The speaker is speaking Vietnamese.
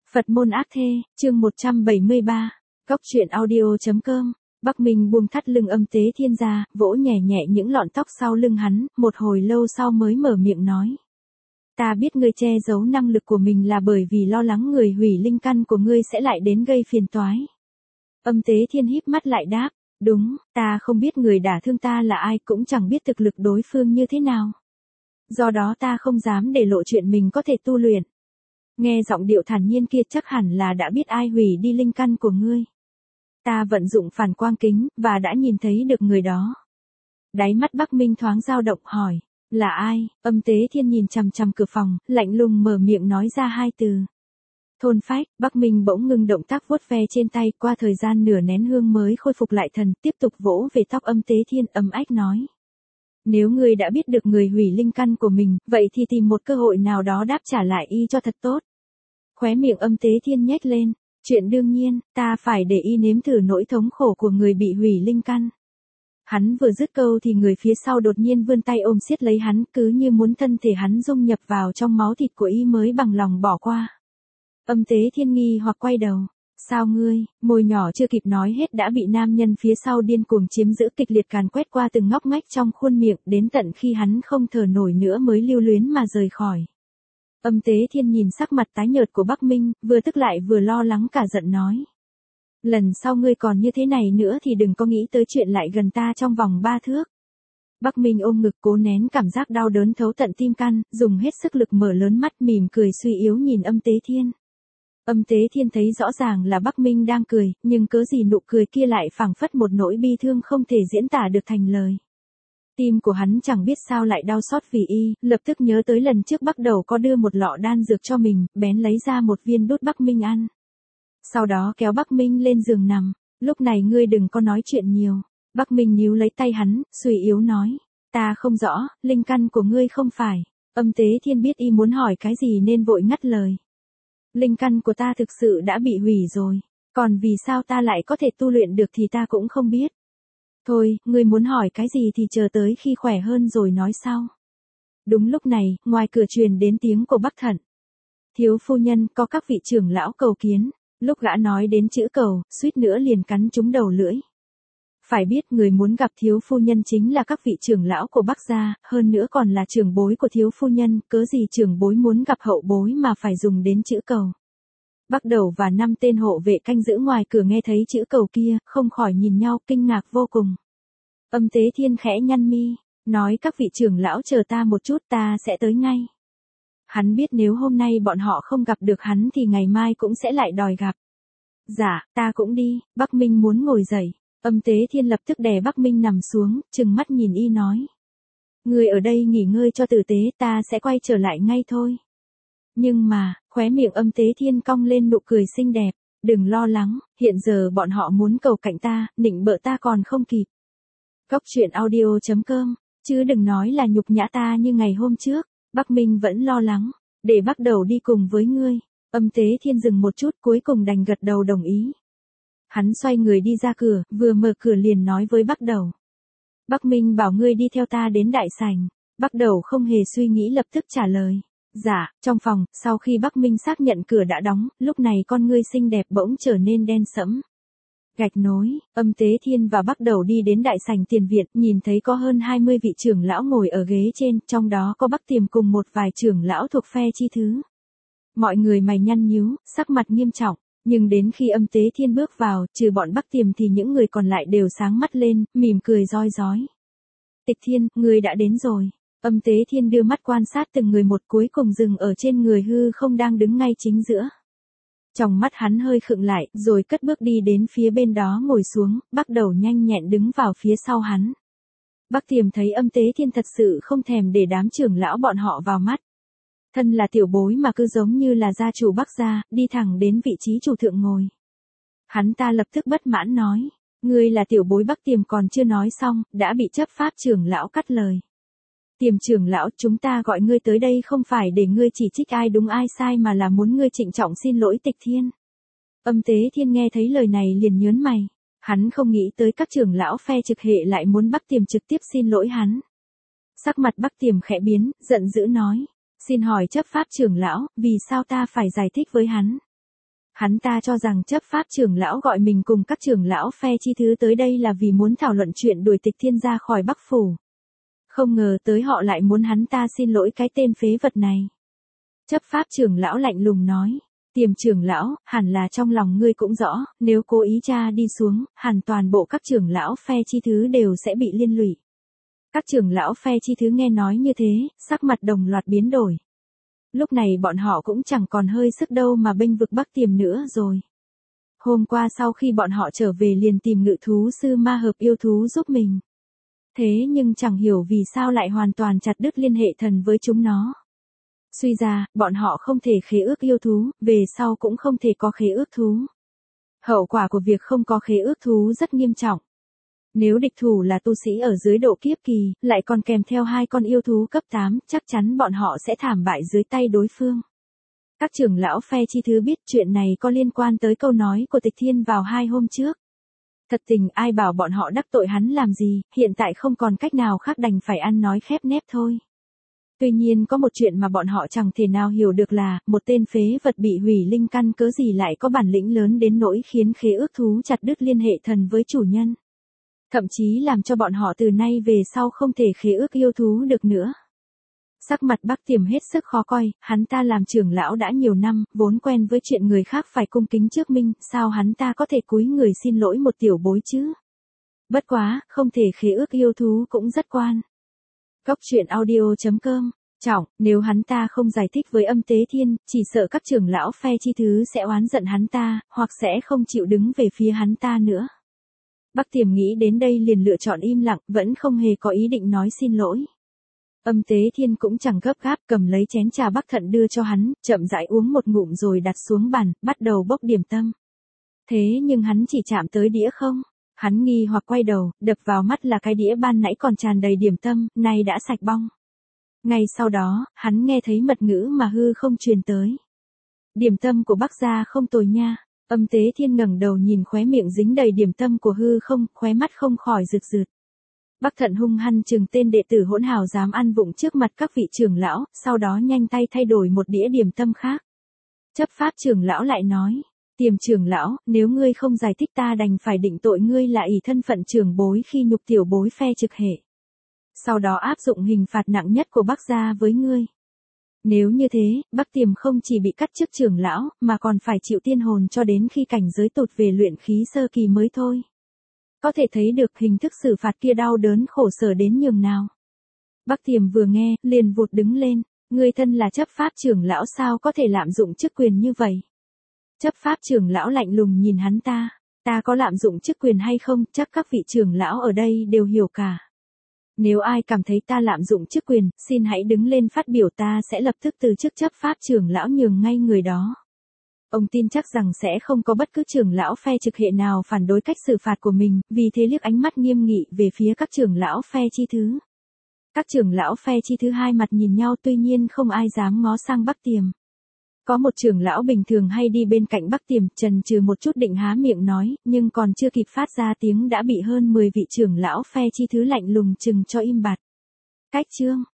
Phật môn ác thê, chương 173, Góc truyện audio.com. Bắc Minh buông thắt lưng Âm Tế Thiên ra, vỗ nhẹ nhẹ những lọn tóc sau lưng hắn, một hồi lâu sau mới mở miệng nói. Ta biết ngươi che giấu năng lực của mình là bởi vì lo lắng người hủy linh căn của ngươi sẽ lại đến gây phiền toái. Âm Tế Thiên híp mắt lại đáp, đúng, ta không biết người đả thương ta là ai, cũng chẳng biết thực lực đối phương như thế nào. Do đó ta không dám để lộ chuyện mình có thể tu luyện. Nghe giọng điệu thản nhiên kia chắc hẳn là đã biết ai hủy đi linh căn của ngươi. Ta vận dụng phản quang kính, và đã nhìn thấy được người đó. Đáy mắt Bắc Minh thoáng dao động hỏi, là ai? Âm Tế Thiên nhìn chằm chằm cửa phòng, lạnh lùng mở miệng nói ra hai từ. Thôn phách. Bắc Minh bỗng ngưng động tác vuốt ve trên tay, qua thời gian nửa nén hương mới khôi phục lại thần, tiếp tục vỗ về tóc Âm Tế Thiên, ấm ách nói. Nếu ngươi đã biết được người hủy linh căn của mình, vậy thì tìm một cơ hội nào đó đáp trả lại y cho thật tốt. Khóe miệng Âm Tế Thiên nhếch lên, chuyện đương nhiên, ta phải để y nếm thử nỗi thống khổ của người bị hủy linh căn. Hắn vừa dứt câu thì người phía sau đột nhiên vươn tay ôm siết lấy hắn, cứ như muốn thân thể hắn dung nhập vào trong máu thịt của y mới bằng lòng bỏ qua. Âm Tế Thiên nghi hoặc quay đầu. Sao ngươi? Môi nhỏ chưa kịp nói hết đã bị nam nhân phía sau điên cuồng chiếm giữ, kịch liệt càn quét qua từng ngóc ngách trong khuôn miệng, đến tận khi hắn không thở nổi nữa mới lưu luyến mà rời khỏi. Âm Tế Thiên nhìn sắc mặt tái nhợt của Bắc Minh, vừa tức lại vừa lo lắng cả giận nói. Lần sau ngươi còn như thế này nữa thì đừng có nghĩ tới chuyện lại gần ta trong vòng 3 thước. Bắc Minh ôm ngực cố nén cảm giác đau đớn thấu tận tim can, dùng hết sức lực mở lớn mắt mỉm cười suy yếu nhìn Âm Tế Thiên. Âm Tế Thiên thấy rõ ràng là Bắc Minh đang cười, nhưng cớ gì nụ cười kia lại phảng phất một nỗi bi thương không thể diễn tả được thành lời. Tim của hắn chẳng biết sao lại đau xót vì y, lập tức nhớ tới lần trước Bắc Đầu có đưa một lọ đan dược cho mình, bén lấy ra một viên đút Bắc Minh ăn. Sau đó kéo Bắc Minh lên giường nằm, lúc này ngươi đừng có nói chuyện nhiều. Bắc Minh níu lấy tay hắn, suy yếu nói, ta không rõ, linh căn của ngươi không phải. Âm Tế Thiên biết y muốn hỏi cái gì nên vội ngắt lời. Linh căn của ta thực sự đã bị hủy rồi, còn vì sao ta lại có thể tu luyện được thì ta cũng không biết. Thôi, ngươi muốn hỏi cái gì thì chờ tới khi khỏe hơn rồi nói sau. Đúng lúc này, ngoài cửa truyền đến tiếng của Bắc Thận. Thiếu phu nhân, có các vị trưởng lão cầu kiến. Lúc gã nói đến chữ cầu, suýt nữa liền cắn trúng đầu lưỡi. Phải biết người muốn gặp thiếu phu nhân chính là các vị trưởng lão của Bắc gia, hơn nữa còn là trưởng bối của thiếu phu nhân, cớ gì trưởng bối muốn gặp hậu bối mà phải dùng đến chữ cầu. Bắc Đầu và 5 tên hộ vệ canh giữ ngoài cửa nghe thấy chữ cầu kia, không khỏi nhìn nhau kinh ngạc vô cùng. Âm Tế Thiên khẽ nhăn mi, nói các vị trưởng lão chờ ta một chút, ta sẽ tới ngay. Hắn biết nếu hôm nay bọn họ không gặp được hắn thì ngày mai cũng sẽ lại đòi gặp. Dạ, ta cũng đi. Bắc Minh muốn ngồi dậy. Âm Tế Thiên lập tức đè Bắc Minh nằm xuống, trừng mắt nhìn y nói. Người ở đây nghỉ ngơi cho tử tế, ta sẽ quay trở lại ngay thôi. Nhưng mà, khóe miệng Âm Tế Thiên cong lên nụ cười xinh đẹp. Đừng lo lắng, hiện giờ bọn họ muốn cầu cạnh ta, nịnh bợ ta còn không kịp. Góc truyện audio.com, chứ đừng nói là nhục nhã ta như ngày hôm trước. Bắc Minh vẫn lo lắng, để Bắc Đầu đi cùng với ngươi. Âm Tế Thiên dừng một chút cuối cùng đành gật đầu đồng ý. Hắn xoay người đi ra cửa, vừa mở cửa liền nói với Bắc Đầu. Bắc Minh bảo ngươi đi theo ta đến đại sảnh. Bắc Đầu không hề suy nghĩ lập tức trả lời. Dạ, trong phòng, sau khi Bắc Minh xác nhận cửa đã đóng, lúc này con ngươi xinh đẹp bỗng trở nên đen sẫm. Gạch nối, Âm Tế Thiên và Bắc Đầu đi đến đại sảnh tiền viện, nhìn thấy có hơn 20 vị trưởng lão ngồi ở ghế trên, trong đó có Bắc Tiềm cùng một vài trưởng lão thuộc phe Chi Thứ. Mọi người mày nhăn nhíu, sắc mặt nghiêm trọng, nhưng đến khi Âm Tế Thiên bước vào, trừ bọn Bắc Tiềm thì những người còn lại đều sáng mắt lên, mỉm cười roi rói. Tịch Thiên, ngươi đã đến rồi. Âm Tế Thiên đưa mắt quan sát từng người một, cuối cùng dừng ở trên người hư không đang đứng ngay chính giữa. Trong mắt hắn hơi khựng lại, rồi cất bước đi đến phía bên đó ngồi xuống, Bắc Đầu nhanh nhẹn đứng vào phía sau hắn. Bắc Tiềm thấy Âm Tế Thiên thật sự không thèm để đám trưởng lão bọn họ vào mắt. Thân là tiểu bối mà cứ giống như là gia chủ Bắc gia, đi thẳng đến vị trí chủ thượng ngồi. Hắn ta lập tức bất mãn nói, ngươi là tiểu bối. Bắc Tiềm còn chưa nói xong, đã bị chấp pháp trưởng lão cắt lời. Tiềm trưởng lão, chúng ta gọi ngươi tới đây không phải để ngươi chỉ trích ai đúng ai sai mà là muốn ngươi trịnh trọng xin lỗi Tịch Thiên. Âm Tế Thiên nghe thấy lời này liền nhớn mày. Hắn không nghĩ tới các trưởng lão phe trực hệ lại muốn Bắc Tiềm trực tiếp xin lỗi hắn. Sắc mặt Bắc Tiềm khẽ biến, giận dữ nói. Xin hỏi chấp pháp trưởng lão, vì sao ta phải giải thích với hắn? Hắn ta cho rằng chấp pháp trưởng lão gọi mình cùng các trưởng lão phe chi thứ tới đây là vì muốn thảo luận chuyện đuổi Tịch Thiên ra khỏi Bắc Phủ. Không ngờ tới họ lại muốn hắn ta xin lỗi cái tên phế vật này. Chấp pháp trưởng lão lạnh lùng nói. Tiềm trưởng lão, hẳn là trong lòng ngươi cũng rõ, nếu cố ý tra đi xuống, hẳn toàn bộ các trưởng lão phe chi thứ đều sẽ bị liên lụy. Các trưởng lão phe chi thứ nghe nói như thế, sắc mặt đồng loạt biến đổi. Lúc này bọn họ cũng chẳng còn hơi sức đâu mà bênh vực Bắc Tiềm nữa rồi. Hôm qua sau khi bọn họ trở về liền tìm ngự thú sư ma hợp yêu thú giúp mình. Thế nhưng chẳng hiểu vì sao lại hoàn toàn chặt đứt liên hệ thần với chúng nó. Suy ra, bọn họ không thể khế ước yêu thú, về sau cũng không thể có khế ước thú. Hậu quả của việc không có khế ước thú rất nghiêm trọng. Nếu địch thủ là tu sĩ ở dưới độ kiếp kỳ, lại còn kèm theo 2 con yêu thú cấp 8, chắc chắn bọn họ sẽ thảm bại dưới tay đối phương. Các trưởng lão phe chi thứ biết chuyện này có liên quan tới câu nói của Tịch Thiên vào 2 hôm trước. Thật tình ai bảo bọn họ đắc tội hắn làm gì, hiện tại không còn cách nào khác đành phải ăn nói khép nép thôi. Tuy nhiên có một chuyện mà bọn họ chẳng thể nào hiểu được là, một tên phế vật bị hủy linh căn cớ gì lại có bản lĩnh lớn đến nỗi khiến khế ước thú chặt đứt liên hệ thần với chủ nhân. Thậm chí làm cho bọn họ từ nay về sau không thể khế ước yêu thú được nữa. Sắc mặt Bắc Tiềm hết sức khó coi, hắn ta làm trưởng lão đã nhiều năm, vốn quen với chuyện người khác phải cung kính trước minh, sao hắn ta có thể cúi người xin lỗi một tiểu bối chứ? Bất quá, không thể khế ước yêu thú cũng rất quan. Cốc truyện audio.com. Trọng, nếu hắn ta không giải thích với Âm Tế Thiên, chỉ sợ các trưởng lão phe chi thứ sẽ oán giận hắn ta, hoặc sẽ không chịu đứng về phía hắn ta nữa. Bắc Tiềm nghĩ đến đây liền lựa chọn im lặng, vẫn không hề có ý định nói xin lỗi. Âm Tế Thiên cũng chẳng gấp gáp, cầm lấy chén trà Bắc Thận đưa cho hắn, chậm rãi uống một ngụm rồi đặt xuống bàn, bắt đầu bốc điểm tâm. Thế nhưng hắn chỉ chạm tới đĩa không? Hắn nghi hoặc quay đầu, đập vào mắt là cái đĩa ban nãy còn tràn đầy điểm tâm, nay đã sạch bong. Ngay sau đó, hắn nghe thấy mật ngữ mà hư không truyền tới. Điểm tâm của Bắc gia không tồi nha. Âm Tế Thiên ngẩng đầu nhìn khóe miệng dính đầy điểm tâm của hư không, khóe mắt không khỏi rực rực. Bắc Thận hung hăng chừng tên đệ tử hỗn hào dám ăn vụng trước mặt các vị trưởng lão, sau đó nhanh tay thay đổi một đĩa điểm tâm khác. Chấp pháp trưởng lão lại nói, Tiềm trưởng lão, nếu ngươi không giải thích ta đành phải định tội ngươi là ỷ thân phận trưởng bối khi nhục tiểu bối phe trực hệ. Sau đó áp dụng hình phạt nặng nhất của Bắc gia với ngươi. Nếu như thế, Bắc Tiềm không chỉ bị cắt chức trưởng lão, mà còn phải chịu tiên hồn cho đến khi cảnh giới tụt về luyện khí sơ kỳ mới thôi. Có thể thấy được hình thức xử phạt kia đau đớn khổ sở đến nhường nào. Bắc Tiềm vừa nghe, liền vụt đứng lên, ngươi thân là chấp pháp trưởng lão sao có thể lạm dụng chức quyền như vậy. Chấp pháp trưởng lão lạnh lùng nhìn hắn ta có lạm dụng chức quyền hay không, chắc các vị trưởng lão ở đây đều hiểu cả. Nếu ai cảm thấy ta lạm dụng chức quyền, xin hãy đứng lên phát biểu, ta sẽ lập tức từ chức chấp pháp trưởng lão nhường ngay người đó. Ông tin chắc rằng sẽ không có bất cứ trưởng lão phe trực hệ nào phản đối cách xử phạt của mình, vì thế liếc ánh mắt nghiêm nghị về phía các trưởng lão phe chi thứ. Các trưởng lão phe chi thứ hai mặt nhìn nhau, tuy nhiên không ai dám ngó sang Bắc Tiềm. Có một trưởng lão bình thường hay đi bên cạnh Bắc Tiềm, chần chừ một chút định há miệng nói, nhưng còn chưa kịp phát ra tiếng đã bị hơn 10 vị trưởng lão phe chi thứ lạnh lùng chừng cho im bặt. Cách chương